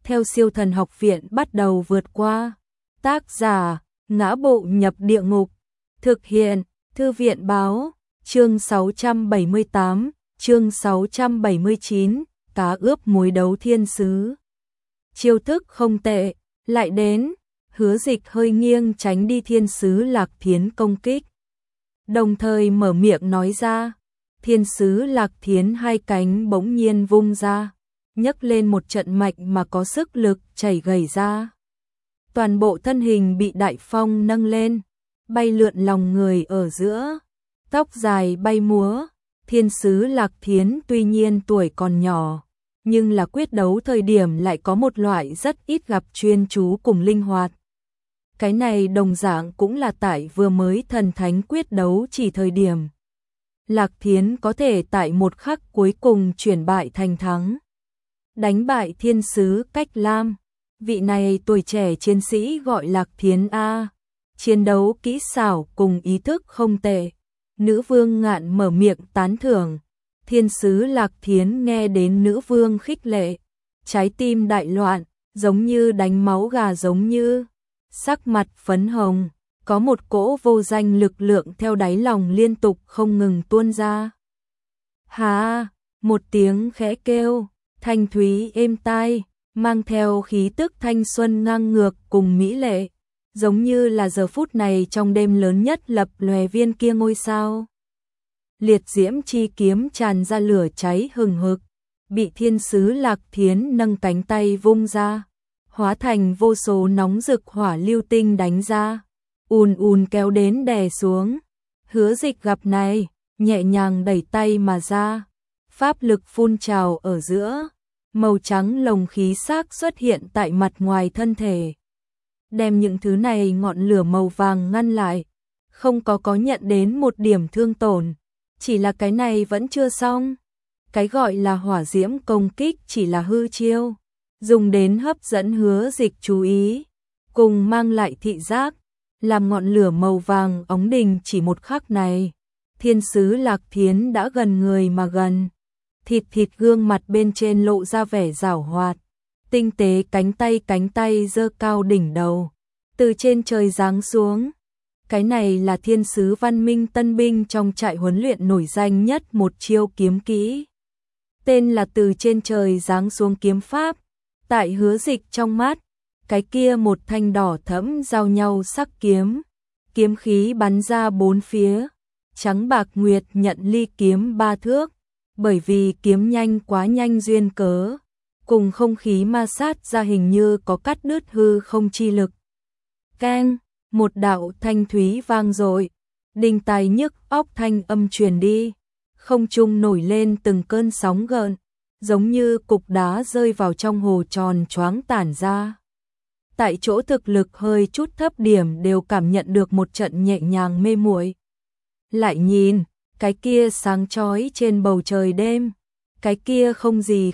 theo Siêu Thần Học Viện bắt đầu vượt qua. Tác giả: Ngã Bộ Nhập Địa Ngục. Thực hiện: Thư viện báo. Chương 678, chương 679, cá ướp muối đấu thiên sứ. Chiêu thức không tệ, lại đến. Hứa Dịch hơi nghiêng tránh đi thiên sứ Lạc Thiến công kích, đồng thời mở miệng nói ra. Thiên sứ Lạc Thiến hai cánh bỗng nhiên vung ra, nhấc lên một trận mạnh mà có sức lực chảy gầy ra. Toàn bộ thân hình bị đại phong nâng lên, bay lượn lòng người ở giữa, tóc dài bay múa. Thiên sứ Lạc Thiến tuy nhiên tuổi còn nhỏ, nhưng là quyết đấu thời điểm lại có một loại rất ít gặp chuyên chú cùng linh hoạt. Cái này đồng dạng cũng là tại vừa mới thần thánh quyết đấu chỉ thời điểm. Lạc Thiến có thể tại một khắc cuối cùng chuyển bại thành thắng, đánh bại thiên sứ Cách Lam. Vị này tuổi trẻ chiến sĩ gọi Lạc Thiến A, chiến đấu kỹ xảo cùng ý thức không tệ. Nữ vương Ngạn mở miệng tán thưởng. Thiên sứ Lạc Thiến nghe đến nữ vương khích lệ, trái tim đại loạn, giống như đánh máu gà giống như. Sắc mặt phấn hồng, có một cỗ vô danh lực lượng theo đáy lòng liên tục không ngừng tuôn ra. Hà, một tiếng khẽ kêu, thanh thúy êm tai, mang theo khí tức thanh xuân ngang ngược cùng mỹ lệ, giống như là giờ phút này trong đêm lớn nhất lập lòe viên kia ngôi sao. Liệt diễm chi kiếm tràn ra lửa cháy hừng hực, bị thiên sứ Lạc Thiến nâng cánh tay vung ra, hóa thành vô số nóng rực hỏa lưu tinh đánh ra, ùn ùn kéo đến đè xuống. Hứa Dịch gặp này, nhẹ nhàng đẩy tay mà ra, pháp lực phun trào ở giữa, màu trắng lồng khí xác xuất hiện tại mặt ngoài thân thể, đem những thứ này ngọn lửa màu vàng ngăn lại, không có nhận đến một điểm thương tổn. Chỉ là cái này vẫn chưa xong, cái gọi là hỏa diễm công kích chỉ là hư chiêu, dùng đến hấp dẫn Hứa Dịch chú ý, cùng mang lại thị giác, làm ngọn lửa màu vàng óng đình chỉ một khắc này. Thiên sứ Lạc Thiến đã gần người mà gần, thịt gương mặt bên trên lộ ra vẻ giảo hoạt, tinh tế cánh tay giơ cao đỉnh đầu, từ trên trời giáng xuống. Cái này là thiên sứ văn minh tân binh trong trại huấn luyện nổi danh nhất một chiêu kiếm kỹ, tên là từ trên trời giáng xuống kiếm pháp. Tại Hứa Dịch trong mắt, cái kia một thanh đỏ thẫm giao nhau sắc kiếm, kiếm khí bắn ra bốn phía, trắng bạc nguyệt nhận ly kiếm 3 thước, bởi vì kiếm nhanh quá nhanh duyên cớ, cùng không khí ma sát ra hình như có cắt đứt hư không chi lực. Keng, một đạo thanh thúy vang dội, đinh tai nhức óc thanh âm truyền đi, không trung nổi lên từng cơn sóng gợn, giống như cục đá rơi vào trong hồ tròn choáng tản ra. Tại chỗ thực lực hơi chút thấp điểm đều cảm nhận được một trận nhẹ nhàng mê muội. Lại nhìn, cái kia sáng chói trên bầu trời đêm, cái kia không gì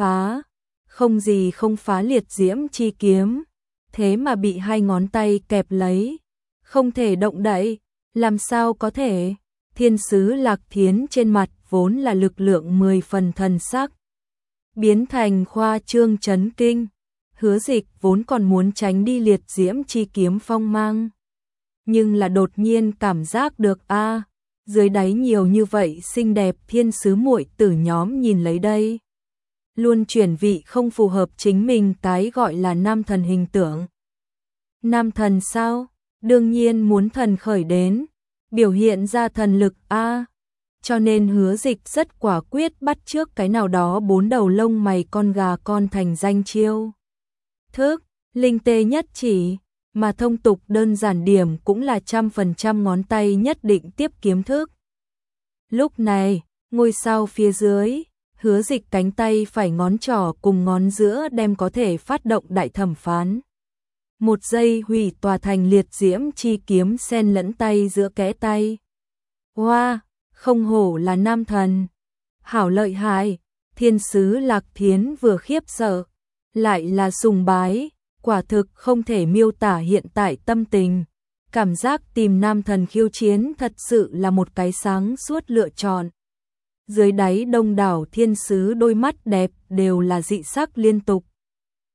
không phá liệt diễm chi kiếm, thế mà bị hai ngón tay kẹp lấy, không thể động đậy, làm sao có thể? Thiên sứ Lạc Thiến trên mặt vốn là lực lượng 10 phần thần sắc, biến thành khoa trương chấn kinh. Hứa Dịch vốn còn muốn tránh đi liệt diễm chi kiếm phong mang, nhưng là đột nhiên cảm giác được dưới đáy nhiều như vậy xinh đẹp thiên sứ muội tử nhóm nhìn lấy đây, luôn chuyển vị không phù hợp chính mình cái gọi là nam thần hình tượng. Nam thần sao? Đương nhiên muốn thần khởi đến, biểu hiện ra thần lực cho nên Hứa Dịch rất quả quyết bắt chước cái nào đó 4 đầu lông mày con gà con thành danh chiêu thức, linh tê nhất chỉ, mà thông tục đơn giản điểm cũng là 100% ngón tay nhất định tiếp kiếm thức. Lúc này, ngôi sao phía dưới, Hứa Dịch cánh tay phải ngón trỏ cùng ngón giữa đem có thể phát động đại thẩm phán. Một giây hủy tòa thành liệt diễm chi kiếm xen lẫn tay giữa kẽ tay. Wow, không hổ là nam thần, hảo lợi hại. Thiên sứ Lạc Thiến vừa khiếp sợ, lại là sùng bái, quả thực không thể miêu tả hiện tại tâm tình. Cảm giác tìm nam thần khiêu chiến thật sự là một cái sáng suốt lựa chọn. Dưới đáy đông đảo thiên sứ đôi mắt đẹp đều là dị sắc liên tục.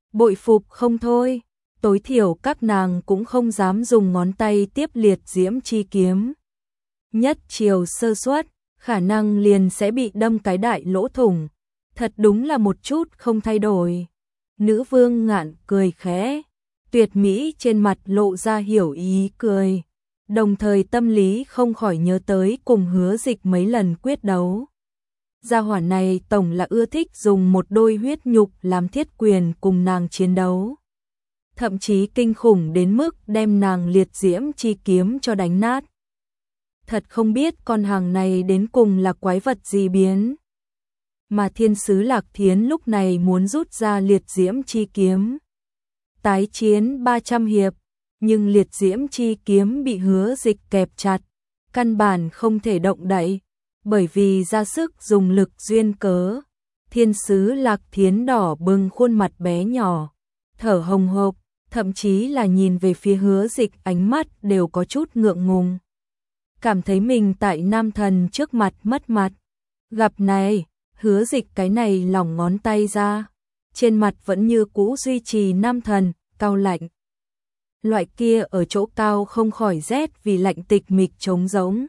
bội phục không thôi, tối thiểu các nàng cũng không dám dùng ngón tay tiếp liệt diễm chi kiếm. Nhất chiều sơ suất, khả năng liền sẽ bị đâm cái đại lỗ thủng, thật đúng là một chút không thay đổi. Nữ vương ngạn cười khẽ, tuyệt mỹ trên mặt lộ ra hiểu ý cười, đồng thời tâm lý không khỏi nhớ tới cùng Hứa Dịch mấy lần quyết đấu. Gia hỏa này tổng là ưa thích dùng một đôi huyết nhục làm thiết quyền cùng nàng chiến đấu. Thậm chí kinh khủng đến mức đem nàng liệt diễm chi kiếm cho đánh nát. Thật không biết con hàng này đến cùng là quái vật gì biến. Mà thiên sứ Lạc Thiến lúc này muốn rút ra liệt diễm chi kiếm. Tái chiến 300 hiệp, nhưng liệt diễm chi kiếm bị Hứa Dịch kẹp chặt, căn bản không thể động đậy, bởi vì ra sức dùng lực duyên cớ. Thiên sứ Lạc Thiến đỏ bừng khuôn mặt bé nhỏ, thở hồng hộc, thậm chí là nhìn về phía Hứa Dịch ánh mắt đều có chút ngượng ngùng. Cảm thấy mình tại nam thần trước mặt mất mặt. Gặp này, Hứa Dịch cái này lỏng ngón tay ra, trên mặt vẫn như cũ duy trì nam thần, cao lạnh. Loại kia ở chỗ cao không khỏi rét vì lạnh tịch mịch trống rỗng.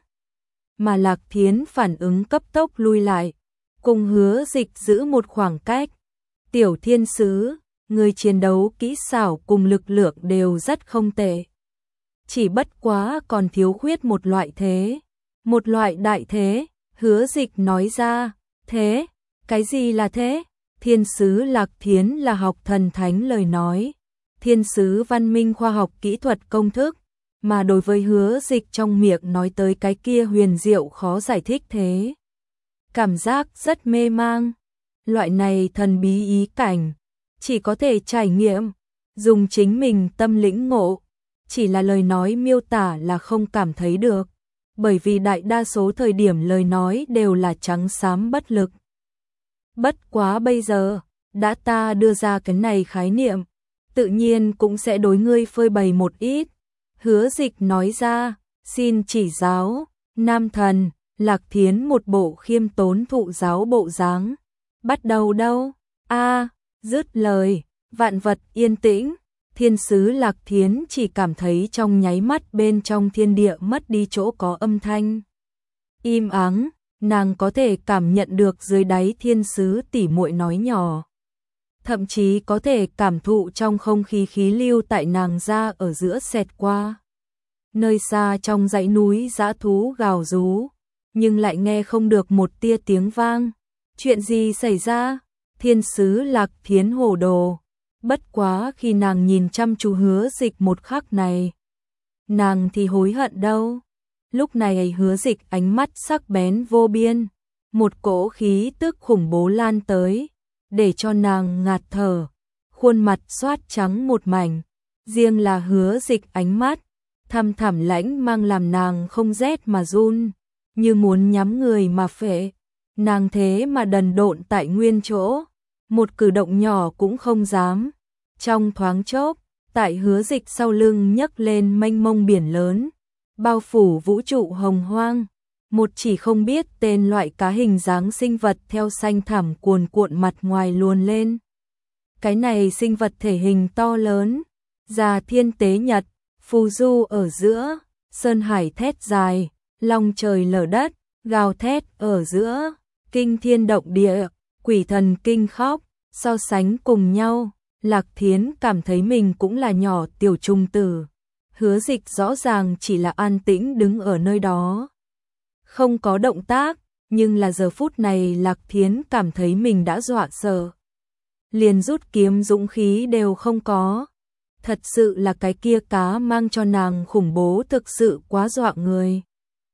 Mà Lạc Thiến phản ứng cấp tốc lui lại, cùng Hứa Dịch giữ một khoảng cách. Tiểu thiên sứ, người chiến đấu kỹ xảo cùng lực lượng đều rất không tệ. Chỉ bất quá còn thiếu khuyết một loại thế. Một loại đại thế, Hứa Dịch nói ra. Thế? Cái gì là thế? Thiên sứ Lạc Thiến là học thần thánh lời nói. Thiên sứ văn minh khoa học kỹ thuật công thức. Mà đối với Hứa Dịch trong miệng nói tới cái kia huyền diệu khó giải thích thế. Cảm giác rất mê mang. Loại này thần bí ý cảnh, chỉ có thể trải nghiệm, dùng chính mình tâm lĩnh ngộ. Chỉ là lời nói miêu tả là không cảm thấy được, bởi vì đại đa số thời điểm lời nói đều là trắng xám bất lực. Bất quá bây giờ, đã ta đưa ra cái này khái niệm, tự nhiên cũng sẽ đối ngươi phơi bày một ít. Hứa Dịch nói ra, xin chỉ giáo, nam thần. Lạc Thiến một bộ khiêm tốn thụ giáo bộ dáng. Bắt đầu đâu? Dứt lời, vạn vật yên tĩnh. Thiên sứ Lạc Thiến chỉ cảm thấy trong nháy mắt bên trong thiên địa mất đi chỗ có âm thanh. Im ắng, nàng có thể cảm nhận được dưới đáy thiên sứ tỉ muội nói nhỏ. Thậm chí có thể cảm thụ trong không khí khí lưu tại nàng ra ở giữa xẹt qua. Nơi xa trong dãy núi dã thú gào rú, nhưng lại nghe không được một tia tiếng vang. Chuyện gì xảy ra? Thiên sứ Lạc Thiến hồ đồ. Bất quá khi nàng nhìn chăm chú Hứa Dịch một khắc này, nàng thì hối hận đâu. Lúc này Hứa Dịch ánh mắt sắc bén vô biên, một cỗ khí tức khủng bố lan tới, để cho nàng ngạt thở, khuôn mặt xoát trắng một mảnh. Riêng là Hứa Dịch ánh mắt thăm thẳm lãnh mang làm nàng không rét mà run, như muốn nhắm người mà phệ. Nàng thế mà đần độn tại nguyên chỗ, một cử động nhỏ cũng không dám. Trong thoáng chốc, tại Hứa Dịch sau lưng nhấc lên mênh mông biển lớn, bao phủ vũ trụ hồng hoang. Một chỉ không biết tên loại cá hình dáng sinh vật theo xanh thẳm cuồn cuộn mặt ngoài luồn lên. Cái này sinh vật thể hình to lớn, già thiên tế nhật, phù du ở giữa, sơn hải thét dài, long trời lở đất, gào thét ở giữa, kinh thiên động địa, quỷ thần kinh khóc. So sánh cùng nhau, Lạc Thiến cảm thấy mình cũng là nhỏ tiểu trung tử. Hứa Dịch rõ ràng chỉ là an tĩnh đứng ở nơi đó, không có động tác, nhưng là giờ phút này Lạc Thiến cảm thấy mình đã dọa sợ. Liền rút kiếm dũng khí đều không có. Thật sự là cái kia cá mang cho nàng khủng bố thực sự quá dọa người.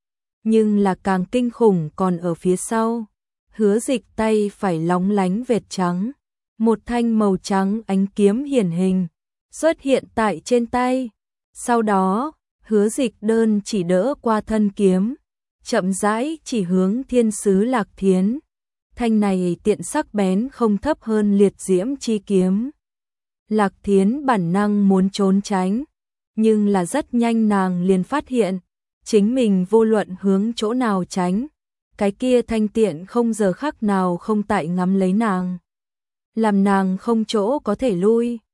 Nhưng là càng kinh khủng còn ở phía sau. Hứa Dịch tay phải lóng lánh vệt trắng. Một thanh màu trắng ánh kiếm hiển hình, xuất hiện tại trên tay. Sau đó, Hứa Dịch đơn chỉ đỡ qua thân kiếm, chậm rãi chỉ hướng thiên sứ Lạc Thiến. Thanh này tiện sắc bén không thấp hơn liệt diễm chi kiếm. Lạc Thiến bản năng muốn trốn tránh, nhưng là rất nhanh nàng liền phát hiện, chính mình vô luận hướng chỗ nào tránh, cái kia thanh tiện không giờ khắc nào không tại ngắm lấy nàng, làm nàng không chỗ có thể lui.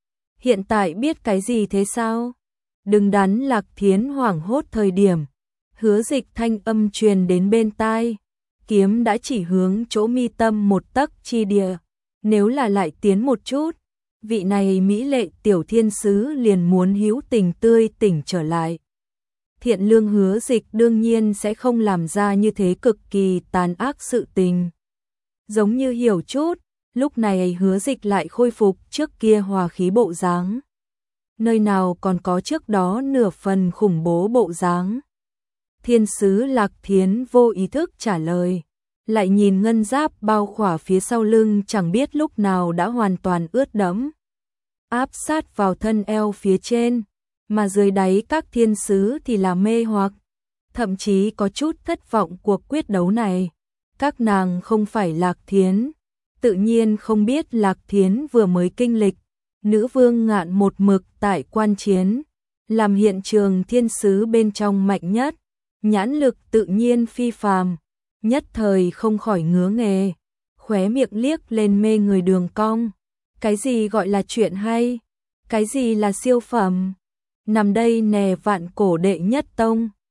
Hiện tại biết cái gì thế sao? Đừng đắn Lạc Thiến hoảng hốt thời điểm. Hứa Dịch thanh âm truyền đến bên tai. Kiếm đã chỉ hướng chỗ mi tâm một tấc chi địa. Nếu là lại tiến một chút, vị này mỹ lệ tiểu thiên sứ liền muốn hữu tình tươi tỉnh trở lại. Thiện lương Hứa Dịch đương nhiên sẽ không làm ra như thế cực kỳ tàn ác sự tình. Giống như hiểu chút, lúc này Hứa Dịch lại khôi phục trước kia hòa khí bộ dáng. Nơi nào còn có trước đó nửa phần khủng bố bộ dáng. Thiên sứ Lạc Thiến vô ý thức trả lời, lại nhìn ngân giáp bao khỏa phía sau lưng chẳng biết lúc nào đã hoàn toàn ướt đẫm, áp sát vào thân eo phía trên, mà dưới đáy các thiên sứ thì là mê hoặc, thậm chí có chút thất vọng cuộc quyết đấu này. Các nàng không phải Lạc Thiến, tự nhiên không biết Lạc Thiến vừa mới kinh lịch, nữ vương ngạn một mực tại quan chiến, làm hiện trường thiên sứ bên trong mạnh nhất, nhãn lực tự nhiên phi phàm, nhất thời không khỏi ngứa nghề, khóe miệng liếc lên mê người đường cong. Cái gì gọi là chuyện hay? Cái gì là siêu phẩm? Nằm đây nè vạn cổ đệ nhất tông.